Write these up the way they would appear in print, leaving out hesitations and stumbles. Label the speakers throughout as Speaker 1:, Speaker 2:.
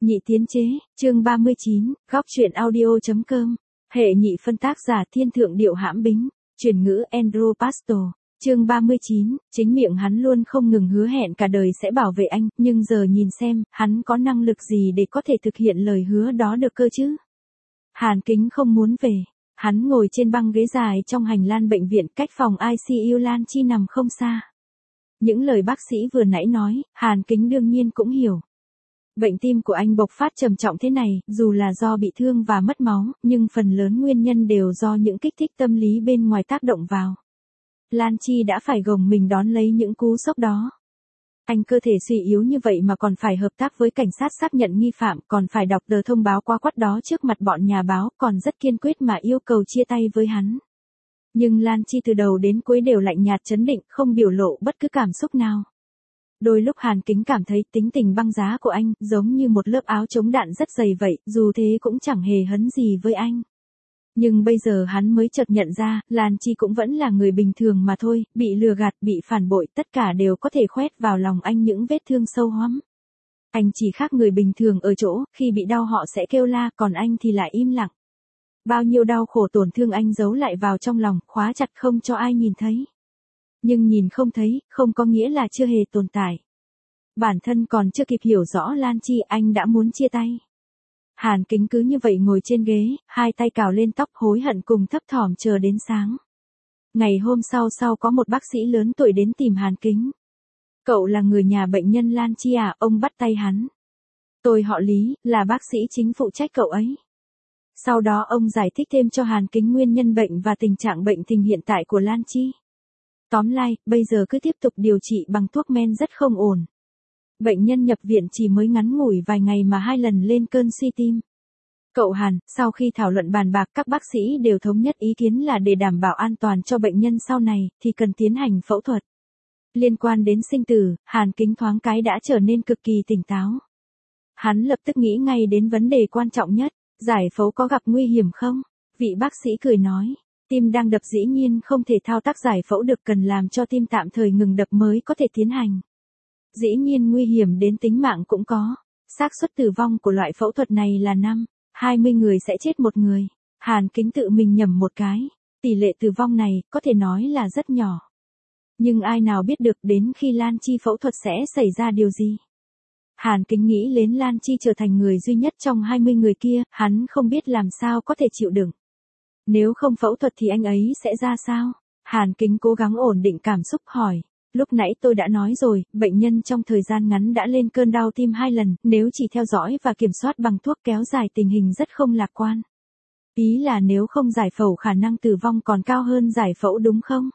Speaker 1: Nhị tiến chế, chương 39, góc truyện audio.com. Hệ nhị phân tác giả thiên thượng điệu hãm bính, chuyển ngữ Andrew Pastor. Chương 39, chính miệng hắn luôn không ngừng hứa hẹn cả đời sẽ bảo vệ anh, nhưng giờ nhìn xem, hắn có năng lực gì để có thể thực hiện lời hứa đó được cơ chứ? Hàn Kính không muốn về. Hắn ngồi trên băng ghế dài trong hành lang bệnh viện cách phòng ICU Lan Chi nằm không xa. Những lời bác sĩ vừa nãy nói, Hàn Kính đương nhiên cũng hiểu. Bệnh tim của anh bộc phát trầm trọng thế này, dù là do bị thương và mất máu, nhưng phần lớn nguyên nhân đều do những kích thích tâm lý bên ngoài tác động vào. Lan Chi đã phải gồng mình đón lấy những cú sốc đó. Anh cơ thể suy yếu như vậy mà còn phải hợp tác với cảnh sát xác nhận nghi phạm, còn phải đọc tờ thông báo qua quắt đó trước mặt bọn nhà báo, còn rất kiên quyết mà yêu cầu chia tay với hắn. Nhưng Lan Chi từ đầu đến cuối đều lạnh nhạt trấn định, không biểu lộ bất cứ cảm xúc nào. Đôi lúc Hàn Kính cảm thấy tính tình băng giá của anh giống như một lớp áo chống đạn rất dày vậy, dù thế cũng chẳng hề hấn gì với anh. Nhưng bây giờ hắn mới chợt nhận ra, Lan Chi cũng vẫn là người bình thường mà thôi, bị lừa gạt, bị phản bội, tất cả đều có thể khoét vào lòng anh những vết thương sâu hoắm. Anh chỉ khác người bình thường ở chỗ, khi bị đau họ sẽ kêu la, còn anh thì lại im lặng. Bao nhiêu đau khổ tổn thương anh giấu lại vào trong lòng, khóa chặt không cho ai nhìn thấy. Nhưng nhìn không thấy, không có nghĩa là chưa hề tồn tại. Bản thân còn chưa kịp hiểu rõ Lan Chi, anh đã muốn chia tay. Hàn Kính cứ như vậy ngồi trên ghế, hai tay cào lên tóc hối hận cùng thấp thỏm chờ đến sáng. Ngày hôm sau có một bác sĩ lớn tuổi đến tìm Hàn Kính. Cậu là người nhà bệnh nhân Lan Chi à? Ông bắt tay hắn. Tôi họ Lý, là bác sĩ chính phụ trách cậu ấy. Sau đó ông giải thích thêm cho Hàn Kính nguyên nhân bệnh và tình trạng bệnh tình hiện tại của Lan Chi. Tóm lại, bây giờ cứ tiếp tục điều trị bằng thuốc men rất không ổn. Bệnh nhân nhập viện chỉ mới ngắn ngủi vài ngày mà 2 lần lên cơn suy tim. Cậu Hàn, sau khi thảo luận bàn bạc các bác sĩ đều thống nhất ý kiến là để đảm bảo an toàn cho bệnh nhân sau này, thì cần tiến hành phẫu thuật. Liên quan đến sinh tử, Hàn Kính thoáng cái đã trở nên cực kỳ tỉnh táo. Hắn lập tức nghĩ ngay đến vấn đề quan trọng nhất, giải phẫu có gặp nguy hiểm không? Vị bác sĩ cười nói. Tim đang đập dĩ nhiên không thể thao tác giải phẫu được, cần làm cho tim tạm thời ngừng đập mới có thể tiến hành. Dĩ nhiên nguy hiểm đến tính mạng cũng có. Xác suất tử vong của loại phẫu thuật này là 20 người sẽ chết 1 người. Hàn Kính tự mình nhẩm một cái. Tỷ lệ tử vong này có thể nói là rất nhỏ. Nhưng ai nào biết được đến khi Lan Chi phẫu thuật sẽ xảy ra điều gì. Hàn Kính nghĩ đến Lan Chi trở thành người duy nhất trong 20 người kia, hắn không biết làm sao có thể chịu đựng. Nếu không phẫu thuật thì anh ấy sẽ ra sao? Hàn Kính cố gắng ổn định cảm xúc hỏi. Lúc nãy tôi đã nói rồi, bệnh nhân trong thời gian ngắn đã lên cơn đau tim 2 lần, nếu chỉ theo dõi và kiểm soát bằng thuốc kéo dài tình hình rất không lạc quan. Ý là nếu không giải phẫu khả năng tử vong còn cao hơn giải phẫu đúng không?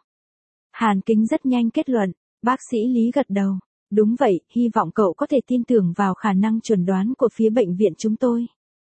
Speaker 1: Hàn Kính rất nhanh kết luận, bác sĩ Lý gật đầu. Đúng vậy, hy vọng cậu có thể tin tưởng vào khả năng chuẩn đoán của phía bệnh viện chúng tôi.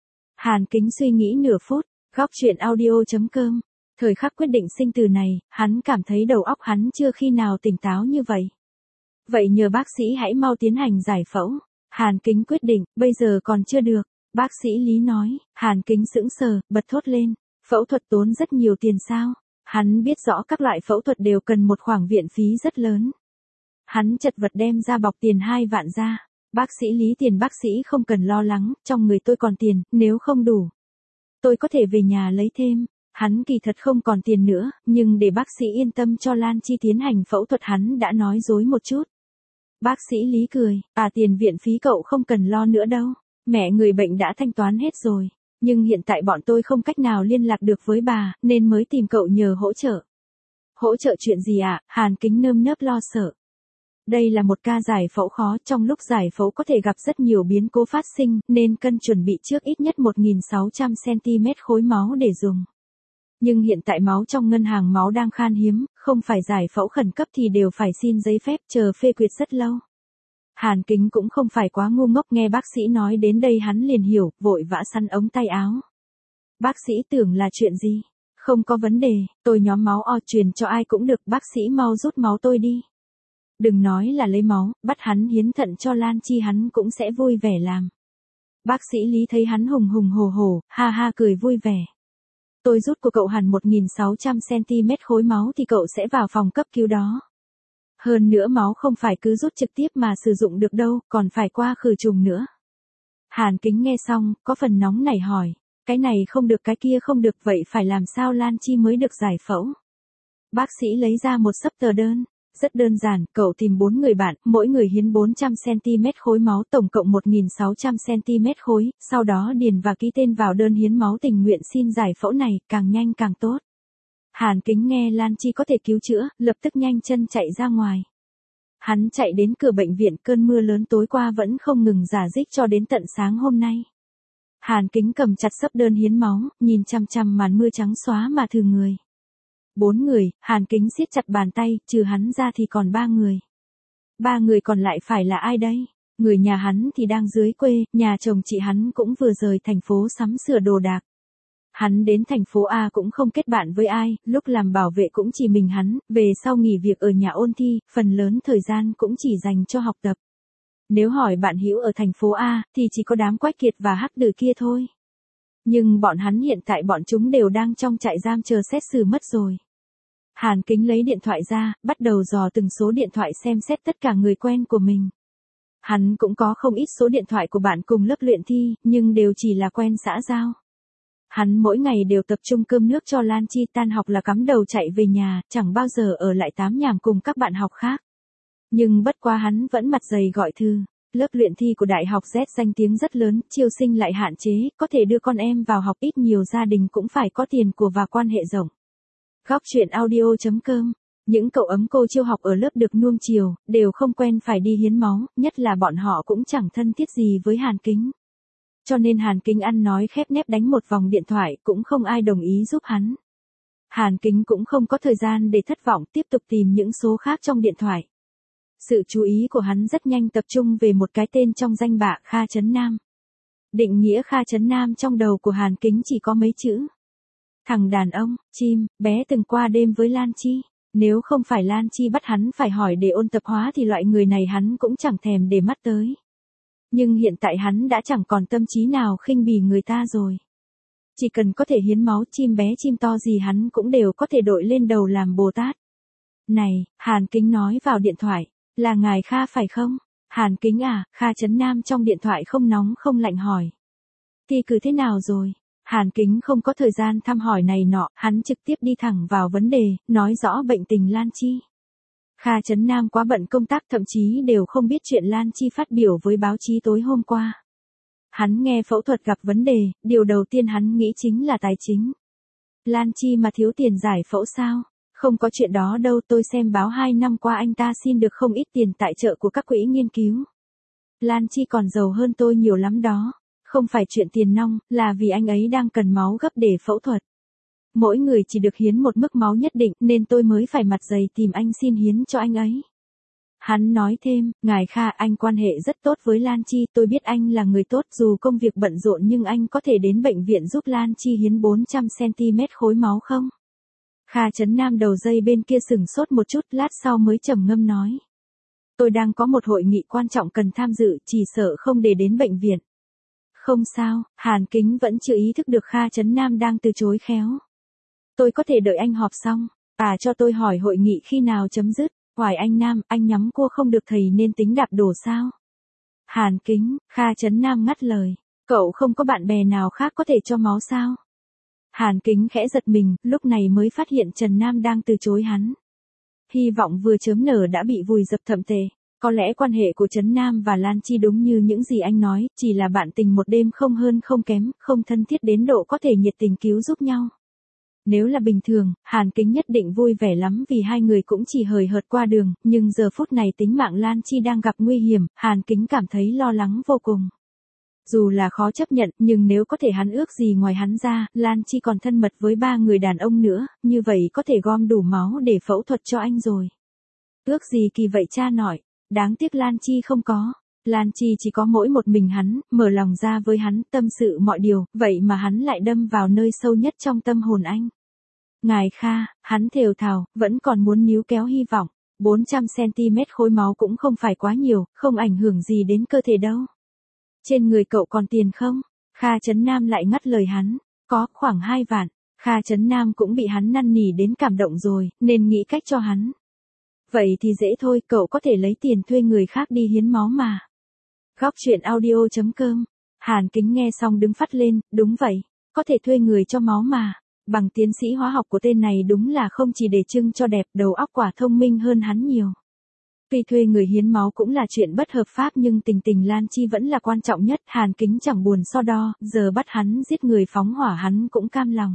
Speaker 1: Hàn Kính suy nghĩ nửa phút, góc truyện audio.com. Thời khắc quyết định sinh tử này, hắn cảm thấy đầu óc hắn chưa khi nào tỉnh táo như vậy. Vậy nhờ bác sĩ hãy mau tiến hành giải phẫu. Hàn Kính quyết định, bây giờ còn chưa được. Bác sĩ Lý nói. Hàn Kính sững sờ, bật thốt lên. Phẫu thuật tốn rất nhiều tiền sao? Hắn biết rõ các loại phẫu thuật đều cần một khoản viện phí rất lớn. Hắn chật vật đem ra bọc tiền 2 vạn ra. Bác sĩ Lý, tiền bác sĩ không cần lo lắng, trong người tôi còn tiền, nếu không đủ, tôi có thể về nhà lấy thêm. Hắn kỳ thật không còn tiền nữa, nhưng để bác sĩ yên tâm cho Lan Chi tiến hành phẫu thuật hắn đã nói dối một chút. Bác sĩ Lý cười, tiền viện phí cậu không cần lo nữa đâu, mẹ người bệnh đã thanh toán hết rồi, nhưng hiện tại bọn tôi không cách nào liên lạc được với bà, nên mới tìm cậu nhờ hỗ trợ. Hỗ trợ chuyện gì ạ? Hàn Kính nơm nớp lo sợ. Đây là một ca giải phẫu khó, trong lúc giải phẫu có thể gặp rất nhiều biến cố phát sinh, nên cần chuẩn bị trước ít nhất 1.600cm khối máu để dùng. Nhưng hiện tại máu trong ngân hàng máu đang khan hiếm, không phải giải phẫu khẩn cấp thì đều phải xin giấy phép, chờ phê duyệt rất lâu. Hàn Kính cũng không phải quá ngu ngốc, nghe bác sĩ nói đến đây hắn liền hiểu, vội vã săn ống tay áo. Bác sĩ tưởng là chuyện gì? Không có vấn đề, tôi nhóm máu O truyền cho ai cũng được, bác sĩ mau rút máu tôi đi. Đừng nói là lấy máu, bắt hắn hiến thận cho Lan Chi hắn cũng sẽ vui vẻ làm. Bác sĩ Lý thấy hắn hùng hùng hổ hổ, ha ha cười vui vẻ. Tôi rút của cậu hẳn 1.600cm khối máu thì cậu sẽ vào phòng cấp cứu đó. Hơn nữa máu không phải cứ rút trực tiếp mà sử dụng được đâu, còn phải qua khử trùng nữa. Hàn Kính nghe xong, có phần nóng nảy hỏi. Cái này không được cái kia không được vậy phải làm sao Lan Chi mới được giải phẫu? Bác sĩ lấy ra một xấp tờ đơn. Rất đơn giản, cậu tìm 4 người bạn, mỗi người hiến 400cm khối máu tổng cộng 1.600cm khối, sau đó điền và ký tên vào đơn hiến máu tình nguyện xin giải phẫu này, càng nhanh càng tốt. Hàn Kính nghe Lan Chi có thể cứu chữa, lập tức nhanh chân chạy ra ngoài. Hắn chạy đến cửa bệnh viện, cơn mưa lớn tối qua vẫn không ngừng rả rích cho đến tận sáng hôm nay. Hàn Kính cầm chặt xấp đơn hiến máu, nhìn chằm chằm màn mưa trắng xóa mà thừ người. 4 người, Hàn Kính siết chặt bàn tay, trừ hắn ra thì còn 3 người. 3 người còn lại phải là ai đây? Người nhà hắn thì đang dưới quê, nhà chồng chị hắn cũng vừa rời thành phố sắm sửa đồ đạc. Hắn đến thành phố A cũng không kết bạn với ai, lúc làm bảo vệ cũng chỉ mình hắn, về sau nghỉ việc ở nhà ôn thi, phần lớn thời gian cũng chỉ dành cho học tập. Nếu hỏi bạn hữu ở thành phố A, thì chỉ có đám Quách Kiệt và Hắc Đừ kia thôi. Nhưng bọn hắn hiện tại bọn chúng đều đang trong trại giam chờ xét xử mất rồi. Hàn Kính lấy điện thoại ra, bắt đầu dò từng số điện thoại xem xét tất cả người quen của mình. Hắn cũng có không ít số điện thoại của bạn cùng lớp luyện thi, nhưng đều chỉ là quen xã giao. Hắn mỗi ngày đều tập trung cơm nước cho Lan Chi, tan học là cắm đầu chạy về nhà, chẳng bao giờ ở lại tám nhảm cùng các bạn học khác. Nhưng bất quá hắn vẫn mặt dày gọi thư. Lớp luyện thi của Đại học Z danh tiếng rất lớn, chiêu sinh lại hạn chế, có thể đưa con em vào học ít nhiều gia đình cũng phải có tiền của và quan hệ rộng. Góc truyện audio.com. Những cậu ấm cô chiêu học ở lớp được nuông chiều, đều không quen phải đi hiến máu, nhất là bọn họ cũng chẳng thân thiết gì với Hàn Kính. Cho nên Hàn Kính ăn nói khép nép đánh một vòng điện thoại, cũng không ai đồng ý giúp hắn. Hàn Kính cũng không có thời gian để thất vọng, tiếp tục tìm những số khác trong điện thoại. Sự chú ý của hắn rất nhanh tập trung về một cái tên trong danh bạ, Kha Trấn Nam. Định nghĩa Kha Trấn Nam trong đầu của Hàn Kính chỉ có mấy chữ. Thằng đàn ông, chim, bé từng qua đêm với Lan Chi. Nếu không phải Lan Chi bắt hắn phải hỏi để ôn tập hóa thì loại người này hắn cũng chẳng thèm để mắt tới. Nhưng hiện tại hắn đã chẳng còn tâm trí nào khinh bỉ người ta rồi. Chỉ cần có thể hiến máu, chim bé chim to gì hắn cũng đều có thể đội lên đầu làm Bồ Tát. Này, Hàn Kính nói vào điện thoại, là ngài Kha phải không? Hàn Kính à, Kha Trấn Nam trong điện thoại không nóng không lạnh hỏi. Thì cứ thế nào rồi? Hàn Kính không có thời gian thăm hỏi này nọ, hắn trực tiếp đi thẳng vào vấn đề, nói rõ bệnh tình Lan Chi. Kha Trấn Nam quá bận công tác thậm chí đều không biết chuyện Lan Chi phát biểu với báo chí tối hôm qua. Hắn nghe phẫu thuật gặp vấn đề, điều đầu tiên hắn nghĩ chính là tài chính. Lan Chi mà thiếu tiền giải phẫu sao? Không có chuyện đó đâu, tôi xem báo 2 năm qua anh ta xin được không ít tiền tài trợ của các quỹ nghiên cứu. Lan Chi còn giàu hơn tôi nhiều lắm đó. Không phải chuyện tiền nong, là vì anh ấy đang cần máu gấp để phẫu thuật. Mỗi người chỉ được hiến một mức máu nhất định nên tôi mới phải mặt dày tìm anh xin hiến cho anh ấy. Hắn nói thêm, ngài Kha, anh quan hệ rất tốt với Lan Chi, tôi biết anh là người tốt, dù công việc bận rộn nhưng anh có thể đến bệnh viện giúp Lan Chi hiến 400cm khối máu không? Kha Trấn Nam đầu dây bên kia sừng sốt một chút, lát sau mới trầm ngâm nói. Tôi đang có một hội nghị quan trọng cần tham dự, chỉ sợ không để đến bệnh viện. Không sao, Hàn Kính vẫn chưa ý thức được Kha Trấn Nam đang từ chối khéo. Tôi có thể đợi anh họp xong, cho tôi hỏi hội nghị khi nào chấm dứt. Hoài Anh Nam, anh nhắm cua không được thầy nên tính đạp đổ sao? Hàn Kính, Kha Trấn Nam ngắt lời. Cậu không có bạn bè nào khác có thể cho máu sao? Hàn Kính khẽ giật mình, lúc này mới phát hiện Trần Nam đang từ chối hắn. Hy vọng vừa chớm nở đã bị vùi dập thậm tệ. Có lẽ quan hệ của Trấn Nam và Lan Chi đúng như những gì anh nói, chỉ là bạn tình một đêm không hơn không kém, không thân thiết đến độ có thể nhiệt tình cứu giúp nhau. Nếu là bình thường, Hàn Kính nhất định vui vẻ lắm vì hai người cũng chỉ hời hợt qua đường, nhưng giờ phút này tính mạng Lan Chi đang gặp nguy hiểm, Hàn Kính cảm thấy lo lắng vô cùng. Dù là khó chấp nhận, nhưng nếu có thể hắn ước gì ngoài hắn ra, Lan Chi còn thân mật với 3 người đàn ông nữa, như vậy có thể gom đủ máu để phẫu thuật cho anh rồi. Ước gì kỳ vậy cha nội, đáng tiếc Lan Chi không có. Lan Chi chỉ có mỗi một mình hắn, mở lòng ra với hắn, tâm sự mọi điều, vậy mà hắn lại đâm vào nơi sâu nhất trong tâm hồn anh. Ngài Kha, hắn thều thào, vẫn còn muốn níu kéo hy vọng. 400cm khối máu cũng không phải quá nhiều, không ảnh hưởng gì đến cơ thể đâu. Trên người cậu còn tiền không? Kha Trấn Nam lại ngắt lời hắn. Có, khoảng 2 vạn. Kha Trấn Nam cũng bị hắn năn nỉ đến cảm động rồi, nên nghĩ cách cho hắn. Vậy thì dễ thôi, cậu có thể lấy tiền thuê người khác đi hiến máu mà. Góc truyện audio.com Hàn Kính nghe xong đứng phắt lên, đúng vậy, có thể thuê người cho máu mà. Bằng tiến sĩ hóa học của tên này đúng là không chỉ để trưng cho đẹp, đầu óc quả thông minh hơn hắn nhiều. Tuy thuê người hiến máu cũng là chuyện bất hợp pháp nhưng tình tình Lan Chi vẫn là quan trọng nhất. Hàn Kính chẳng buồn so đo, giờ bắt hắn giết người phóng hỏa hắn cũng cam lòng.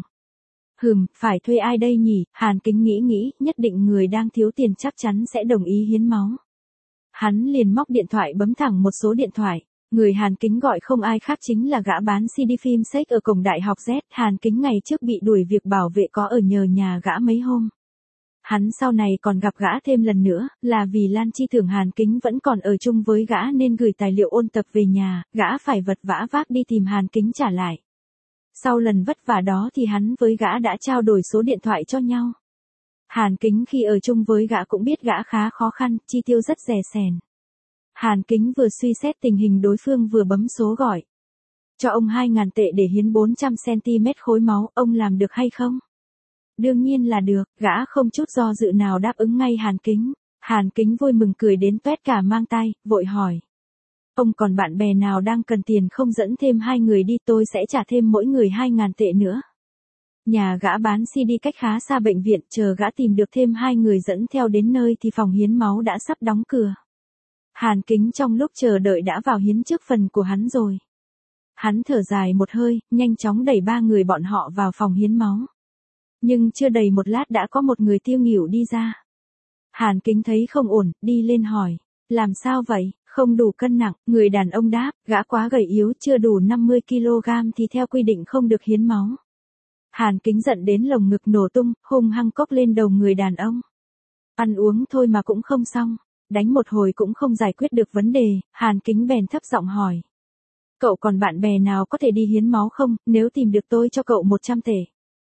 Speaker 1: Phải thuê ai đây nhỉ? Hàn Kính nghĩ, nhất định người đang thiếu tiền chắc chắn sẽ đồng ý hiến máu. Hắn liền móc điện thoại bấm thẳng một số điện thoại. Người Hàn Kính gọi không ai khác chính là gã bán CD phim sách ở cổng đại học Z. Hàn Kính ngày trước bị đuổi việc bảo vệ có ở nhờ nhà gã mấy hôm. Hắn sau này còn gặp gã thêm lần nữa, là vì Lan Chi tưởng Hàn Kính vẫn còn ở chung với gã nên gửi tài liệu ôn tập về nhà, gã phải vật vã vác đi tìm Hàn Kính trả lại. Sau lần vất vả đó thì hắn với gã đã trao đổi số điện thoại cho nhau. Hàn Kính khi ở chung với gã cũng biết gã khá khó khăn, chi tiêu rất rẻ sẻn. Hàn Kính vừa suy xét tình hình đối phương vừa bấm số gọi. Cho ông 2.000 tệ để hiến 400cm khối máu, ông làm được hay không? Đương nhiên là được, gã không chút do dự nào đáp ứng ngay Hàn Kính. Hàn Kính vui mừng cười đến toét cả mang tay, vội hỏi. Ông còn bạn bè nào đang cần tiền không, dẫn thêm 2 người đi, tôi sẽ trả thêm mỗi người 2.000 tệ nữa. Nhà gã bán CD cách khá xa bệnh viện, chờ gã tìm được thêm 2 người dẫn theo đến nơi thì phòng hiến máu đã sắp đóng cửa. Hàn Kính trong lúc chờ đợi đã vào hiến trước phần của hắn rồi. Hắn thở dài một hơi, nhanh chóng đẩy 3 người bọn họ vào phòng hiến máu. Nhưng chưa đầy một lát đã có một người tiêu nghỉu đi ra. Hàn Kính thấy không ổn, đi lên hỏi. Làm sao vậy, không đủ cân nặng, người đàn ông đáp, gã quá gầy yếu, chưa đủ 50kg thì theo quy định không được hiến máu. Hàn Kính giận đến lồng ngực nổ tung, hung hăng cốc lên đầu người đàn ông. Ăn uống thôi mà cũng không xong, đánh một hồi cũng không giải quyết được vấn đề, Hàn Kính bèn thấp giọng hỏi. Cậu còn bạn bè nào có thể đi hiến máu không, nếu tìm được tôi cho cậu 100 tệ.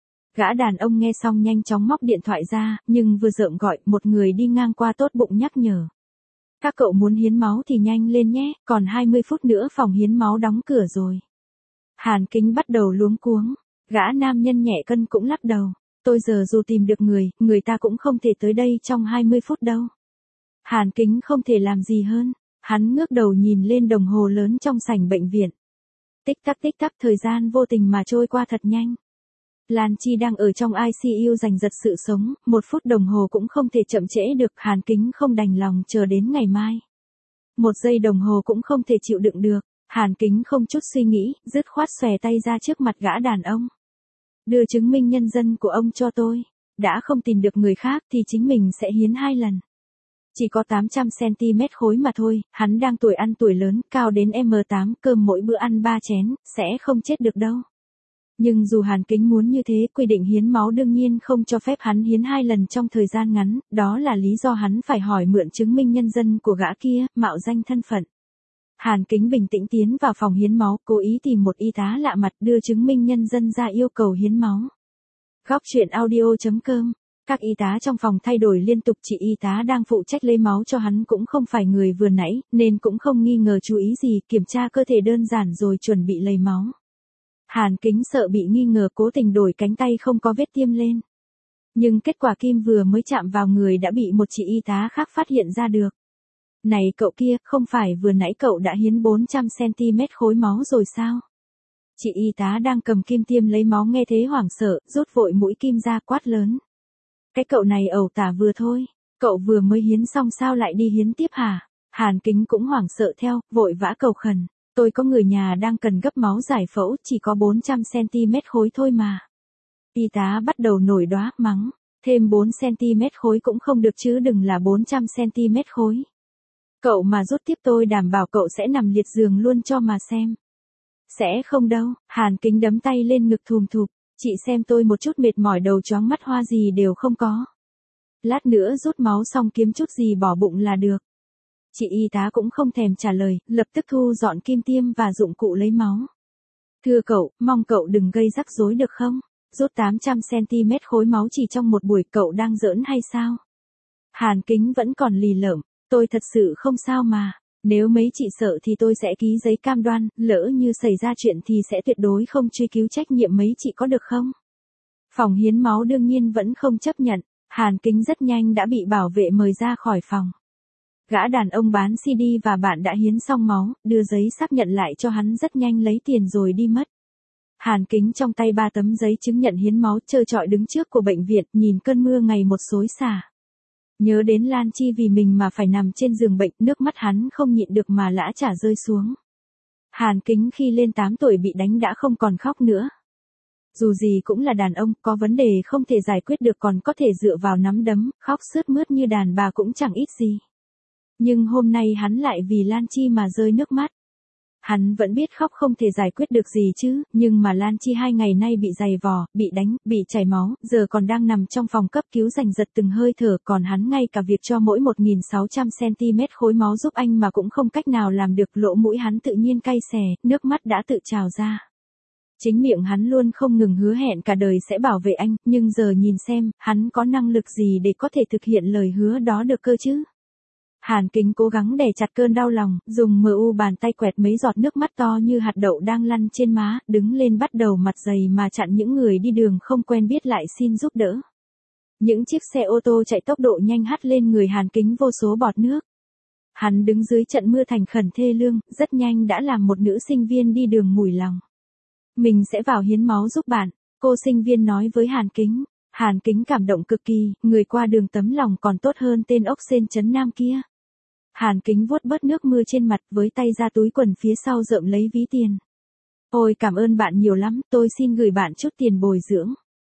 Speaker 1: Gã đàn ông nghe xong nhanh chóng móc điện thoại ra, nhưng vừa rợm gọi, một người đi ngang qua tốt bụng nhắc nhở. Các cậu muốn hiến máu thì nhanh lên nhé, còn 20 phút nữa phòng hiến máu đóng cửa rồi. Hàn Kính bắt đầu luống cuống, gã nam nhân nhẹ cân cũng lắc đầu. Tôi giờ dù tìm được người ta cũng không thể tới đây trong 20 phút đâu. Hàn Kính không thể làm gì hơn, hắn ngước đầu nhìn lên đồng hồ lớn trong sảnh bệnh viện. Tích tắc, thời gian vô tình mà trôi qua thật nhanh. Lan Chi đang ở trong ICU giành giật sự sống, 1 phút đồng hồ cũng không thể chậm trễ được. Hàn Kính không đành lòng chờ đến ngày mai. 1 giây đồng hồ cũng không thể chịu đựng được. Hàn Kính không chút suy nghĩ, dứt khoát xòe tay ra trước mặt gã đàn ông. Đưa chứng minh nhân dân của ông cho tôi. Đã không tìm được người khác thì chính mình sẽ hiến 2 lần. Chỉ có 800cm khối mà thôi, hắn đang tuổi ăn tuổi lớn, cao đến M8, cơm mỗi bữa ăn 3 chén, sẽ không chết được đâu. Nhưng dù Hàn Kính muốn như thế, quy định hiến máu đương nhiên không cho phép hắn hiến 2 lần trong thời gian ngắn, đó là lý do hắn phải hỏi mượn chứng minh nhân dân của gã kia, mạo danh thân phận. Hàn Kính bình tĩnh tiến vào phòng hiến máu, cố ý tìm một y tá lạ mặt đưa chứng minh nhân dân ra yêu cầu hiến máu. Góc truyện audio.com. Các y tá trong phòng thay đổi liên tục, chị y tá đang phụ trách lấy máu cho hắn cũng không phải người vừa nãy, nên cũng không nghi ngờ chú ý gì, kiểm tra cơ thể đơn giản rồi chuẩn bị lấy máu. Hàn Kính sợ bị nghi ngờ cố tình đổi cánh tay không có vết tiêm lên. Nhưng kết quả kim vừa mới chạm vào người đã bị một chị y tá khác phát hiện ra được. Này cậu kia, không phải vừa nãy cậu đã hiến 400cm khối máu rồi sao? Chị y tá đang cầm kim tiêm lấy máu nghe thế hoảng sợ, rút vội mũi kim ra quát lớn. Cái cậu này ẩu tả vừa thôi, cậu vừa mới hiến xong sao lại đi hiến tiếp hả? Hàn Kính cũng hoảng sợ theo, vội vã cầu khẩn. Tôi có người nhà đang cần gấp máu giải phẫu, chỉ có 400cm khối thôi mà. Y tá bắt đầu nổi đoá, mắng. Thêm 4cm khối cũng không được chứ đừng là 400cm khối. Cậu mà rút tiếp tôi đảm bảo cậu sẽ nằm liệt giường luôn cho mà xem. Sẽ không đâu, Hàn Kính đấm tay lên ngực thùm thụp. Chị xem tôi một chút mệt mỏi đầu chóng mắt hoa gì đều không có. Lát nữa rút máu xong kiếm chút gì bỏ bụng là được. Chị y tá cũng không thèm trả lời, lập tức thu dọn kim tiêm và dụng cụ lấy máu. Thưa cậu, mong cậu đừng gây rắc rối được không? Rút 800cm khối máu chỉ trong một buổi, cậu đang giỡn hay sao? Hàn Kính vẫn còn lì lợm, tôi thật sự không sao mà. Nếu mấy chị sợ thì tôi sẽ ký giấy cam đoan, lỡ như xảy ra chuyện thì sẽ tuyệt đối không truy cứu trách nhiệm mấy chị có được không? Phòng hiến máu đương nhiên vẫn không chấp nhận, Hàn Kính rất nhanh đã bị bảo vệ mời ra khỏi phòng. Gã đàn ông bán CD và bạn đã hiến xong máu, đưa giấy xác nhận lại cho hắn rất nhanh lấy tiền rồi đi mất. Hàn Kính trong tay 3 tấm giấy chứng nhận hiến máu trơ trọi đứng trước của bệnh viện, nhìn cơn mưa ngày một xối xả. Nhớ đến Lan Chi vì mình mà phải nằm trên giường bệnh, nước mắt hắn không nhịn được mà lã chả rơi xuống. Hàn Kính khi lên 8 tuổi bị đánh đã không còn khóc nữa. Dù gì cũng là đàn ông, có vấn đề không thể giải quyết được còn có thể dựa vào nắm đấm, khóc sướt mướt như đàn bà cũng chẳng ít gì. Nhưng hôm nay hắn lại vì Lan Chi mà rơi nước mắt. Hắn vẫn biết khóc không thể giải quyết được gì chứ, nhưng mà Lan Chi 2 ngày nay bị giày vò, bị đánh, bị chảy máu, giờ còn đang nằm trong phòng cấp cứu giành giật từng hơi thở, còn hắn ngay cả việc cho mỗi 1.600cm khối máu giúp anh mà cũng không cách nào làm được, lỗ mũi hắn tự nhiên cay xè, nước mắt đã tự trào ra. Chính miệng hắn luôn không ngừng hứa hẹn cả đời sẽ bảo vệ anh, nhưng giờ nhìn xem, hắn có năng lực gì để có thể thực hiện lời hứa đó được cơ chứ? Hàn Kính cố gắng đè chặt cơn đau lòng, dùng bàn tay quẹt mấy giọt nước mắt to như hạt đậu đang lăn trên má, đứng lên bắt đầu mặt dày mà chặn những người đi đường không quen biết lại xin giúp đỡ. Những chiếc xe ô tô chạy tốc độ nhanh hắt lên người Hàn Kính vô số bọt nước. Hắn đứng dưới trận mưa thành khẩn thê lương, rất nhanh đã làm một nữ sinh viên đi đường mủi lòng. Mình sẽ vào hiến máu giúp bạn, cô sinh viên nói với Hàn Kính. Hàn Kính cảm động cực kỳ, người qua đường tấm lòng còn tốt hơn tên ốc sên trấn Nam kia. Hàn Kính vuốt bớt nước mưa trên mặt với tay ra túi quần phía sau rợm lấy ví tiền. Ôi cảm ơn bạn nhiều lắm, tôi xin gửi bạn chút tiền bồi dưỡng.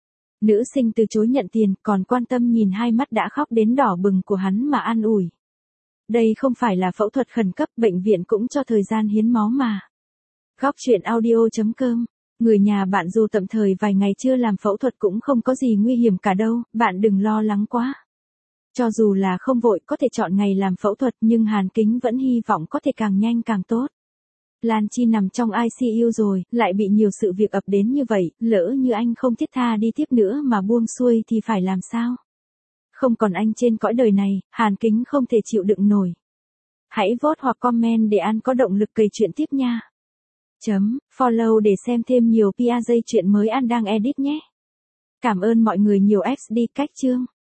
Speaker 1: Nữ sinh từ chối nhận tiền, còn quan tâm nhìn hai mắt đã khóc đến đỏ bừng của hắn mà an ủi. Đây không phải là phẫu thuật khẩn cấp, bệnh viện cũng cho thời gian hiến máu mà. Góc chuyện audio.com. Người nhà bạn dù tạm thời vài ngày chưa làm phẫu thuật cũng không có gì nguy hiểm cả đâu, bạn đừng lo lắng quá. Cho dù là không vội có thể chọn ngày làm phẫu thuật nhưng Hàn Kính vẫn hy vọng có thể càng nhanh càng tốt. Lan Chi nằm trong ICU rồi, lại bị nhiều sự việc ập đến như vậy, lỡ như anh không thiết tha đi tiếp nữa mà buông xuôi thì phải làm sao? Không còn anh trên cõi đời này, Hàn Kính không thể chịu đựng nổi. Hãy vote hoặc comment để An có động lực kể chuyện tiếp nha. Follow để xem thêm nhiều PR dây chuyện mới An đang edit nhé. Cảm ơn mọi người nhiều XD cách chương.